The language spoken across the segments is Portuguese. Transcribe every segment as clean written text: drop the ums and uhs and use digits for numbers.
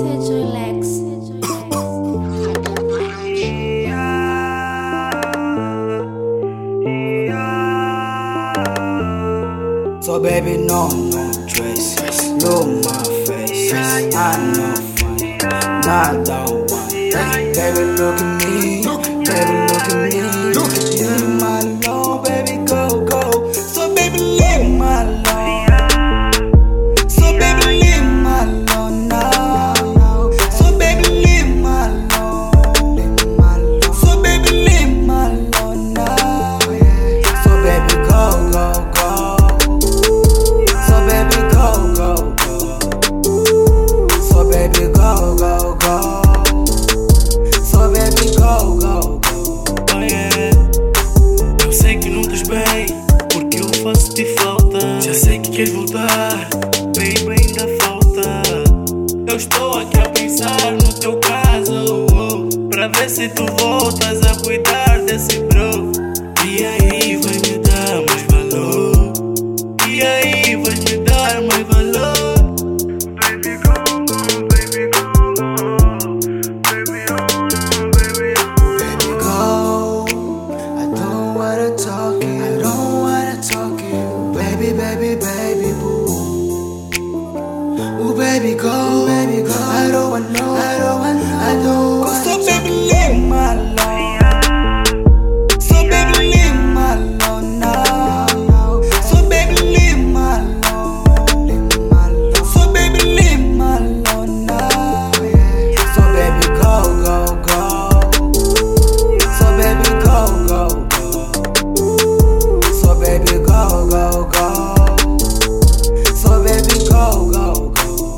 So baby, no trace. Look my face, I know funny, not the one. Baby, look at me, baby, look at me. Leave my alone, baby, go. So baby, leave my alone. So baby, leave my alone now. So baby, leave my alone. So baby, leave my alone now. So baby, go. So baby, go. So baby, go. So baby, go. Oh yeah. Eu sei que não estás bem, porque eu faço-te falta. Já sei que queres voltar, baby, ainda falta. Eu estou aqui a pensar no teu caso, pra ver se tu voltas a cuidar desse bro. E aí vai me dar mais valor. E aí vai me dar mais valor. Baby, go. Baby, Go. I don't wanna talk it. Baby, boo. Ooh, baby, go. I don't want no. So baby, leave my alone. So baby, leave my alone now. So baby, leave my alone. So baby, leave my alone now. So baby, go. So baby, go. So baby, go. So baby, go.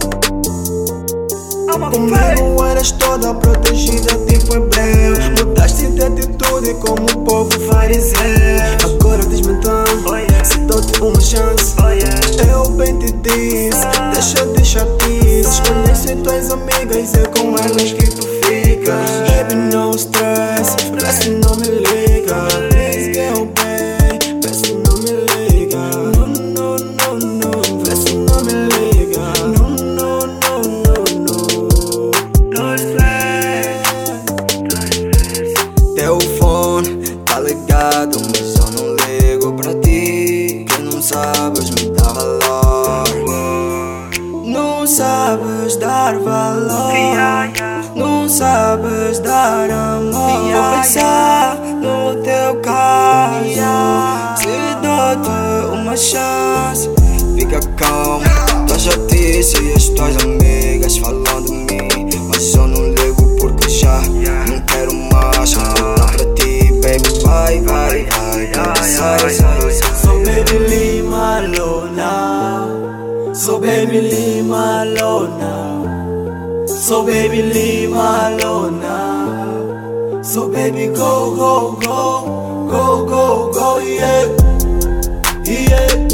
Comigo eras toda protegida, tipo hebreu. Mudaste de atitude como o povo fariseu. Agora diz-me então, se dou-te uma chance. Eu bem te disse, deixa de chatices. Conhece tuas amigas, é com elas que tu ficas. Baby, no stress, vê se não me liga. Please, girl, babe, vê se não me liga. No, vê se não me liga. No. Teu fone tá ligado, mas eu não ligo pra ti. Que não sabes me dar valor. Não sabes dar valor. Não sabes dar amor. Vou pensar no teu caso. Se dou-te uma chance, fica calmo. Eu já disse e as tuas amigas falam de mim, mas eu não ligo porque já não quero mais. Vou voltar pra ti, baby, vai. So baby, leave my alone now. So baby, leave my alone now. So baby, leave my alone now. So baby, go, yeah.